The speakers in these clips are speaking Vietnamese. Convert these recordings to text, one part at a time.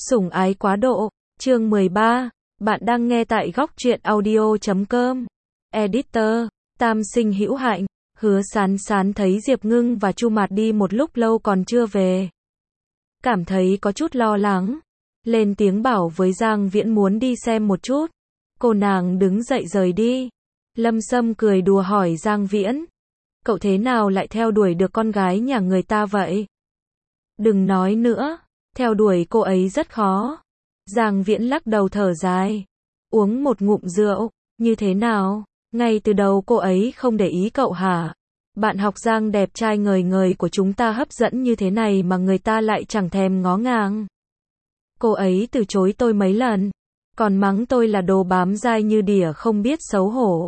Sủng ái quá độ, chương 13, bạn đang nghe tại góc truyện audio.com. Editor, Tam Sinh Hữu Hạnh, Hứa Sán Sán thấy Diệp Ngưng và Chu Mạt đi một lúc lâu còn chưa về. Cảm thấy có chút lo lắng. Lên tiếng bảo với Giang Viễn muốn đi xem một chút. Cô nàng đứng dậy rời đi. Lâm Sâm cười đùa hỏi Giang Viễn. Cậu thế nào lại theo đuổi được con gái nhà người ta vậy? Đừng nói nữa. Theo đuổi cô ấy rất khó. Giang Viễn lắc đầu thở dài. Uống một ngụm rượu, như thế nào? Ngay từ đầu cô ấy không để ý cậu hả? Bạn học Giang đẹp trai ngời ngời của chúng ta hấp dẫn như thế này mà người ta lại chẳng thèm ngó ngàng. Cô ấy từ chối tôi mấy lần, còn mắng tôi là đồ bám dai như đỉa không biết xấu hổ.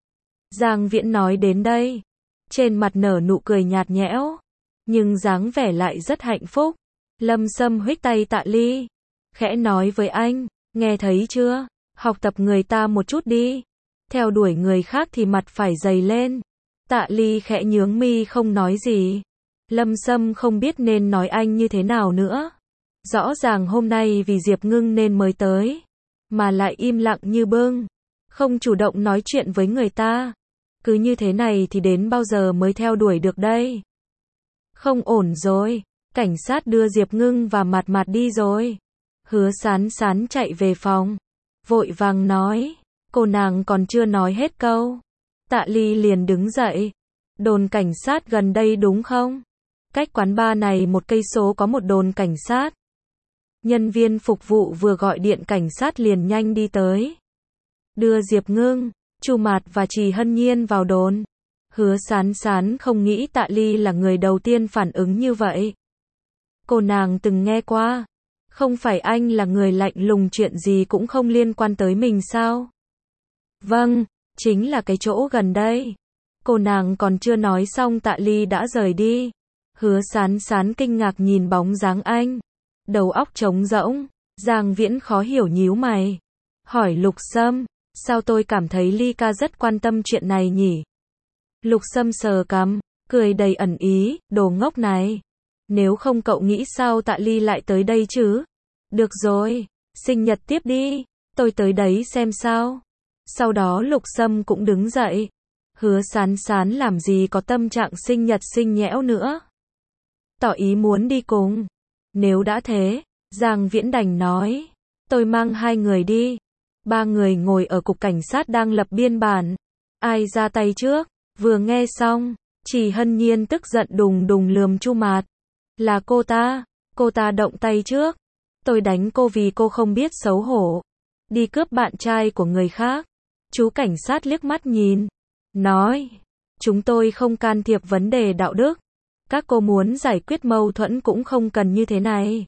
Giang Viễn nói đến đây, trên mặt nở nụ cười nhạt nhẽo, nhưng dáng vẻ lại rất hạnh phúc. Lâm Sâm huých tay Tạ Ly, khẽ nói với anh, nghe thấy chưa, học tập người ta một chút đi, theo đuổi người khác thì mặt phải dày lên. Tạ Ly khẽ nhướng mi không nói gì. Lâm Sâm không biết nên nói anh như thế nào nữa. Rõ ràng hôm nay vì Diệp Ngưng nên mới tới, mà lại im lặng như bưng, không chủ động nói chuyện với người ta. Cứ như thế này thì đến bao giờ mới theo đuổi được đây? Không ổn rồi. Cảnh sát đưa Diệp Ngưng và Mạt Mạt đi rồi. Hứa Sán Sán chạy về phòng, vội vàng nói, cô nàng còn chưa nói hết câu. Tạ Ly liền đứng dậy. Đồn cảnh sát gần đây đúng không? Cách quán bar này 1 cây số có một đồn cảnh sát. Nhân viên phục vụ vừa gọi điện cảnh sát liền nhanh đi tới, đưa Diệp Ngưng, Chu Mạt và Trì Hân Nhiên vào đồn. Hứa Sán Sán không nghĩ Tạ Ly là người đầu tiên phản ứng như vậy. Cô nàng từng nghe qua, không phải anh là người lạnh lùng chuyện gì cũng không liên quan tới mình sao? Vâng, chính là cái chỗ gần đây. Cô nàng còn chưa nói xong Tạ Ly đã rời đi. Hứa Sán Sán kinh ngạc nhìn bóng dáng anh, đầu óc trống rỗng. Giang Viễn khó hiểu nhíu mày, hỏi Lục Sâm, sao tôi cảm thấy Ly ca rất quan tâm chuyện này nhỉ? Lục Sâm sờ cằm, cười đầy ẩn ý, đồ ngốc này. Nếu không cậu nghĩ sao Tạ Ly lại tới đây chứ? Được rồi, sinh nhật tiếp đi, tôi tới đấy xem sao. Sau đó Lục Sâm cũng đứng dậy. Hứa Sán Sán làm gì có tâm trạng sinh nhật xinh nhẽo nữa, tỏ ý muốn đi cùng. Nếu đã thế, Giang Viễn đành nói, tôi mang 2 người đi. 3 người ngồi ở cục cảnh sát đang lập biên bản. Ai ra tay trước? Vừa nghe xong, Trì Hân Nhiên tức giận đùng đùng lườm Chu Mạt. Là cô ta động tay trước. Tôi đánh cô vì cô không biết xấu hổ, đi cướp bạn trai của người khác. Chú cảnh sát liếc mắt nhìn, nói, chúng tôi không can thiệp vấn đề đạo đức. Các cô muốn giải quyết mâu thuẫn cũng không cần như thế này.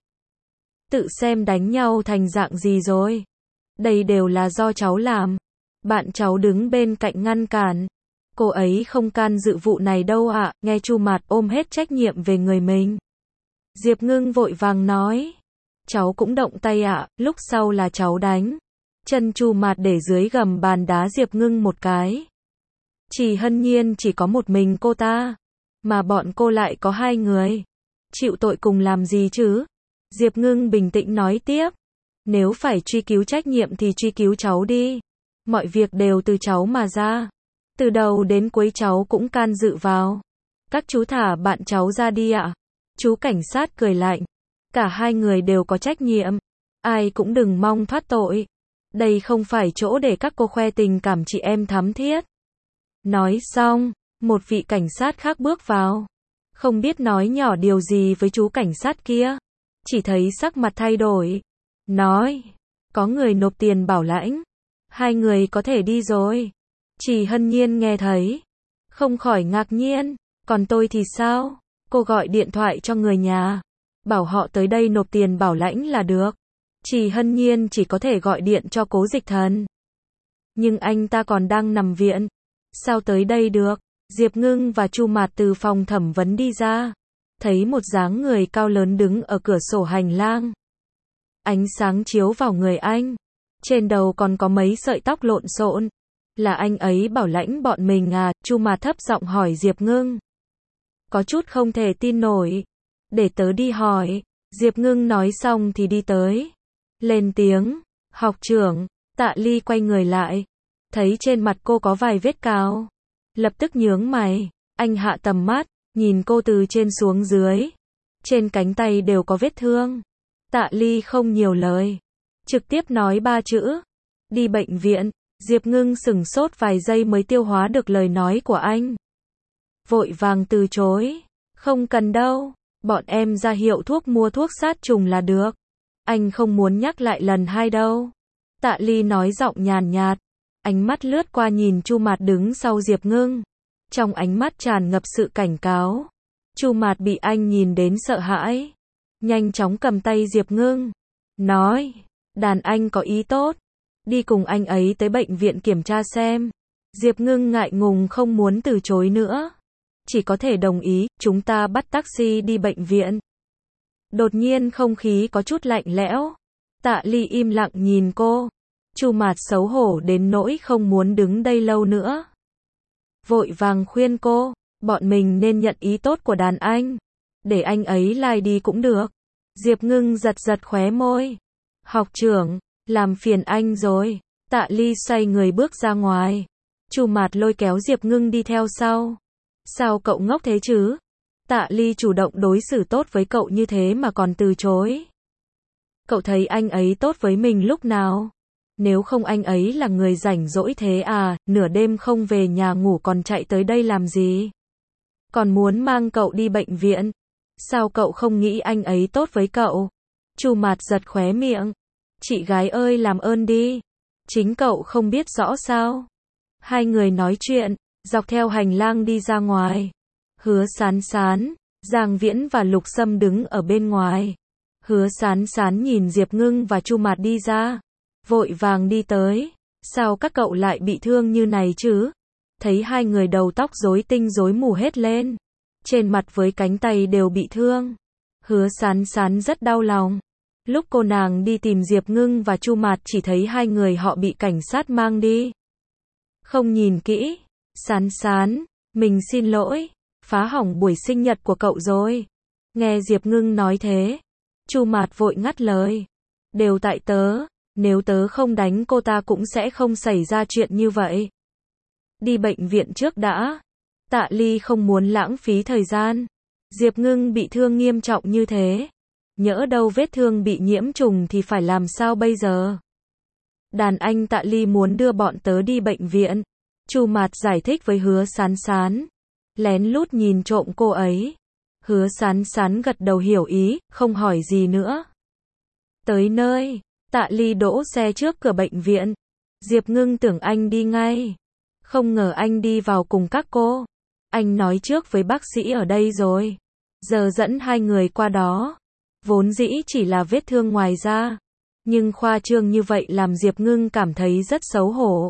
Tự xem đánh nhau thành dạng gì rồi. Đây đều là do cháu làm. Bạn cháu đứng bên cạnh ngăn cản. Cô ấy không can dự vụ này đâu ạ. Nghe Chu Mạt ôm hết trách nhiệm về người mình. Diệp Ngưng vội vàng nói, cháu cũng động tay ạ. Lúc sau là cháu đánh. Chân Chu Mạt để dưới gầm bàn đá Diệp Ngưng một cái. Trì Hân Nhiên chỉ có một mình cô ta, mà bọn cô lại có 2 người. Chịu tội cùng làm gì chứ? Diệp Ngưng bình tĩnh nói tiếp, nếu phải truy cứu trách nhiệm thì truy cứu cháu đi. Mọi việc đều từ cháu mà ra. Từ đầu đến cuối cháu cũng can dự vào. Các chú thả bạn cháu ra đi ạ. Chú cảnh sát cười lạnh. Cả 2 người đều có trách nhiệm. Ai cũng đừng mong thoát tội. Đây không phải chỗ để các cô khoe tình cảm chị em thắm thiết. Nói xong, một vị cảnh sát khác bước vào. Không biết nói nhỏ điều gì với chú cảnh sát kia. Chỉ thấy sắc mặt thay đổi. Nói, có người nộp tiền bảo lãnh. 2 người có thể đi rồi. Trì Hân Nhiên nghe thấy, không khỏi ngạc nhiên. Còn tôi thì sao? Cô gọi điện thoại cho người nhà, bảo họ tới đây nộp tiền bảo lãnh là được. Trì Hân Nhiên chỉ có thể gọi điện cho Cố Dịch Thần. Nhưng anh ta còn đang nằm viện. Sao tới đây được? Diệp Ngưng và Chu Mạt từ phòng thẩm vấn đi ra. Thấy một dáng người cao lớn đứng ở cửa sổ hành lang. Ánh sáng chiếu vào người anh. Trên đầu còn có mấy sợi tóc lộn xộn. Là anh ấy bảo lãnh bọn mình à? Chu Mạt thấp giọng hỏi Diệp Ngưng. Có chút không thể tin nổi. Để tớ đi hỏi. Diệp Ngưng nói xong thì đi tới. lên tiếng, học trưởng. Tạ Ly quay người lại, thấy trên mặt cô có vài vết cào, lập tức nhướng mày, anh hạ tầm mắt, nhìn cô từ trên xuống dưới, trên cánh tay đều có vết thương. Tạ Ly không nhiều lời, trực tiếp nói 3 chữ, đi bệnh viện. Diệp Ngưng sửng sốt vài giây mới tiêu hóa được lời nói của anh, vội vàng từ chối, không cần đâu, bọn em ra hiệu thuốc mua thuốc sát trùng là được, anh không muốn nhắc lại lần hai đâu. Tạ Ly nói giọng nhàn nhạt, ánh mắt lướt qua nhìn Chu Mạt đứng sau Diệp Ngưng, trong ánh mắt tràn ngập sự cảnh cáo. Chu Mạt bị anh nhìn đến sợ hãi, nhanh chóng cầm tay Diệp Ngưng, nói, đàn anh có ý tốt, đi cùng anh ấy tới bệnh viện kiểm tra xem. Diệp Ngưng ngại ngùng không muốn từ chối nữa, chỉ có thể đồng ý, chúng ta bắt taxi đi bệnh viện. Đột nhiên không khí có chút lạnh lẽo, Tạ Ly im lặng nhìn cô, Chu Mạt xấu hổ đến nỗi không muốn đứng đây lâu nữa, vội vàng khuyên cô, bọn mình nên nhận ý tốt của đàn anh, để anh ấy lai đi cũng được. Diệp Ngưng giật giật khóe môi, học trưởng, làm phiền anh rồi. Tạ Ly xoay người bước ra ngoài, Chu Mạt lôi kéo Diệp Ngưng đi theo sau. Sao cậu ngốc thế chứ? Tạ Ly chủ động đối xử tốt với cậu như thế mà còn từ chối. Cậu thấy anh ấy tốt với mình lúc nào? Nếu không anh ấy là người rảnh rỗi thế à, nửa đêm không về nhà ngủ còn chạy tới đây làm gì? Còn muốn mang cậu đi bệnh viện. Sao cậu không nghĩ anh ấy tốt với cậu? Chu Mạt giật khóe miệng. Chị gái ơi làm ơn đi. Chính cậu không biết rõ sao? Hai người nói chuyện, dọc theo hành lang đi ra ngoài. Hứa Sán Sán, Giang Viễn và Lục Sâm đứng ở bên ngoài. Hứa Sán Sán nhìn Diệp Ngưng và Chu Mạt đi ra, vội vàng đi tới. Sao các cậu lại bị thương như này chứ? Thấy hai người đầu tóc rối tinh rối mù hết lên, trên mặt với cánh tay đều bị thương. Hứa Sán Sán rất đau lòng. Lúc cô nàng đi tìm Diệp Ngưng và Chu Mạt chỉ thấy hai người họ bị cảnh sát mang đi. Không nhìn kỹ. Sán Sán, mình xin lỗi, phá hỏng buổi sinh nhật của cậu rồi. Nghe Diệp Ngưng nói thế, Chu Mạt vội ngắt lời. Đều tại tớ, nếu tớ không đánh cô ta cũng sẽ không xảy ra chuyện như vậy. Đi bệnh viện trước đã. Tạ Ly không muốn lãng phí thời gian. Diệp Ngưng bị thương nghiêm trọng như thế, nhỡ đâu vết thương bị nhiễm trùng thì phải làm sao bây giờ? Đàn anh Tạ Ly muốn đưa bọn tớ đi bệnh viện. Chu Mạt giải thích với Hứa Sán Sán, lén lút nhìn trộm cô ấy. Hứa Sán Sán gật đầu hiểu ý, không hỏi gì nữa. Tới nơi, Tạ Ly đỗ xe trước cửa bệnh viện. Diệp Ngưng tưởng anh đi ngay, không ngờ anh đi vào cùng các cô. Anh nói trước với bác sĩ ở đây rồi, giờ dẫn hai người qua đó. Vốn dĩ chỉ là vết thương ngoài da, nhưng khoa trương như vậy làm Diệp Ngưng cảm thấy rất xấu hổ.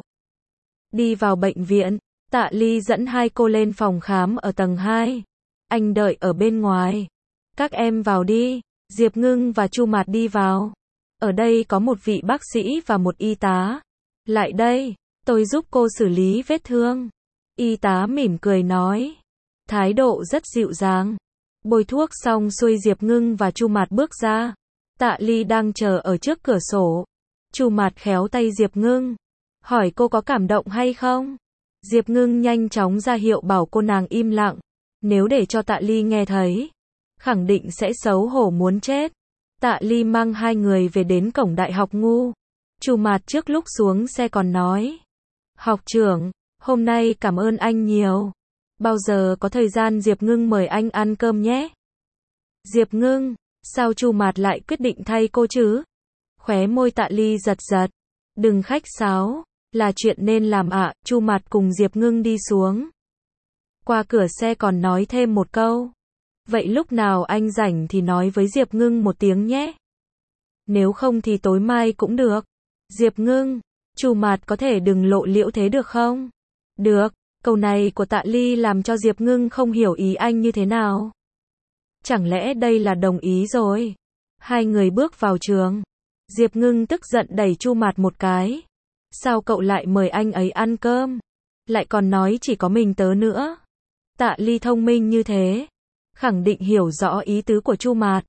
Đi vào bệnh viện, Tạ Ly dẫn hai cô lên phòng khám ở tầng 2. Anh đợi ở bên ngoài. Các em vào đi. Diệp Ngưng và Chu Mạt đi vào. Ở đây có một vị bác sĩ và một y tá. Lại đây, tôi giúp cô xử lý vết thương. Y tá mỉm cười nói, thái độ rất dịu dàng. Bôi thuốc xong xuôi Diệp Ngưng và Chu Mạt bước ra. Tạ Ly đang chờ ở trước cửa sổ. Chu Mạt khéo tay Diệp Ngưng, hỏi cô có cảm động hay không. Diệp Ngưng nhanh chóng ra hiệu bảo cô nàng im lặng. Nếu để cho Tạ Ly nghe thấy, khẳng định sẽ xấu hổ muốn chết. Tạ Ly mang hai người về đến cổng đại học ngu. Chu Mạt trước lúc xuống xe còn nói, học trưởng, hôm nay cảm ơn anh nhiều. Bao giờ có thời gian Diệp Ngưng mời anh ăn cơm nhé. Diệp Ngưng, sao Chu Mạt lại quyết định thay cô chứ? Khóe môi Tạ Ly giật giật. Đừng khách sáo, là chuyện nên làm ạ. Chu Mạt cùng Diệp Ngưng đi xuống. Qua cửa xe còn nói thêm một câu. Vậy lúc nào anh rảnh thì nói với Diệp Ngưng một tiếng nhé. Nếu không thì tối mai cũng được. Diệp Ngưng, Chu Mạt có thể đừng lộ liễu thế được không? Được. Câu này của Tạ Ly làm cho Diệp Ngưng không hiểu ý anh như thế nào. Chẳng lẽ đây là đồng ý rồi? Hai người bước vào trường. Diệp Ngưng tức giận đẩy Chu Mạt một cái. Sao cậu lại mời anh ấy ăn cơm? Lại còn nói chỉ có mình tớ nữa. Tạ Ly thông minh như thế, khẳng định hiểu rõ ý tứ của Chu Mạt.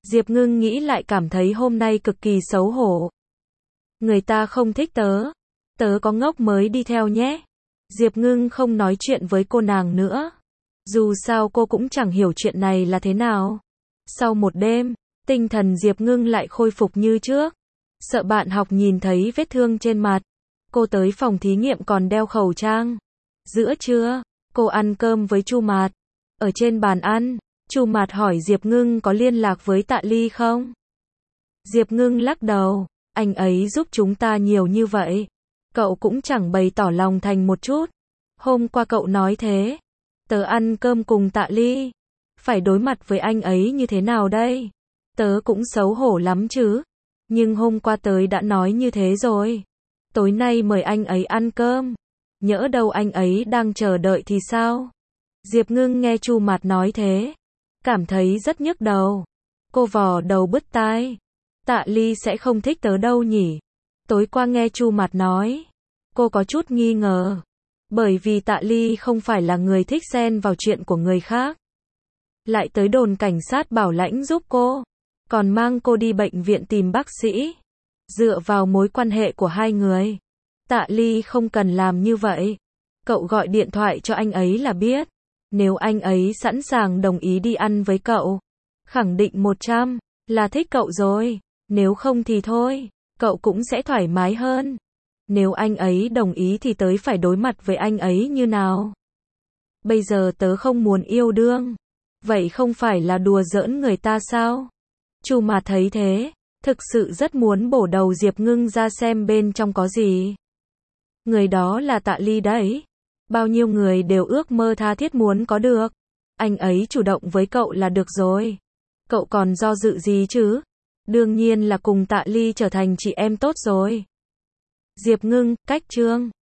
Diệp Ngưng nghĩ lại cảm thấy hôm nay cực kỳ xấu hổ. Người ta không thích tớ. Tớ có ngốc mới đi theo nhé. Diệp Ngưng không nói chuyện với cô nàng nữa. Dù sao cô cũng chẳng hiểu chuyện này là thế nào. Sau một đêm, tinh thần Diệp Ngưng lại khôi phục như trước. Sợ bạn học nhìn thấy vết thương trên mặt. Cô tới phòng thí nghiệm còn đeo khẩu trang. Giữa trưa, cô ăn cơm với Chu Mạt. Ở trên bàn ăn, Chu Mạt hỏi Diệp Ngưng có liên lạc với Tạ Ly không? Diệp Ngưng lắc đầu, anh ấy giúp chúng ta nhiều như vậy. Cậu cũng chẳng bày tỏ lòng thành một chút. Hôm qua cậu nói thế. Tớ ăn cơm cùng Tạ Ly. Phải đối mặt với anh ấy như thế nào đây? Tớ cũng xấu hổ lắm chứ. Nhưng hôm qua tớ đã nói như thế rồi. Tối nay mời anh ấy ăn cơm. Nhỡ đâu anh ấy đang chờ đợi thì sao? Diệp Ngưng nghe Chu Mạt nói thế. Cảm thấy rất nhức đầu. Cô vò đầu bứt tai. Tạ Ly sẽ không thích tớ đâu nhỉ? Tối qua nghe Chu Mạt nói. Cô có chút nghi ngờ. Bởi vì Tạ Ly không phải là người thích xen vào chuyện của người khác. Lại tới đồn cảnh sát bảo lãnh giúp cô. Còn mang cô đi bệnh viện tìm bác sĩ. Dựa vào mối quan hệ của hai người. Tạ Ly không cần làm như vậy. Cậu gọi điện thoại cho anh ấy là biết. Nếu anh ấy sẵn sàng đồng ý đi ăn với cậu. Khẳng định 100 là thích cậu rồi. Nếu không thì thôi. Cậu cũng sẽ thoải mái hơn. Nếu anh ấy đồng ý thì tớ phải đối mặt với anh ấy như nào? Bây giờ tớ không muốn yêu đương. Vậy không phải là đùa giỡn người ta sao? Chu Mạt thấy thế, thực sự rất muốn bổ đầu Diệp Ngưng ra xem bên trong có gì. Người đó là Tạ Ly đấy. Bao nhiêu người đều ước mơ tha thiết muốn có được. Anh ấy chủ động với cậu là được rồi. Cậu còn do dự gì chứ? Đương nhiên là cùng Tạ Ly trở thành chị em tốt rồi. Diệp Ngưng, cách chương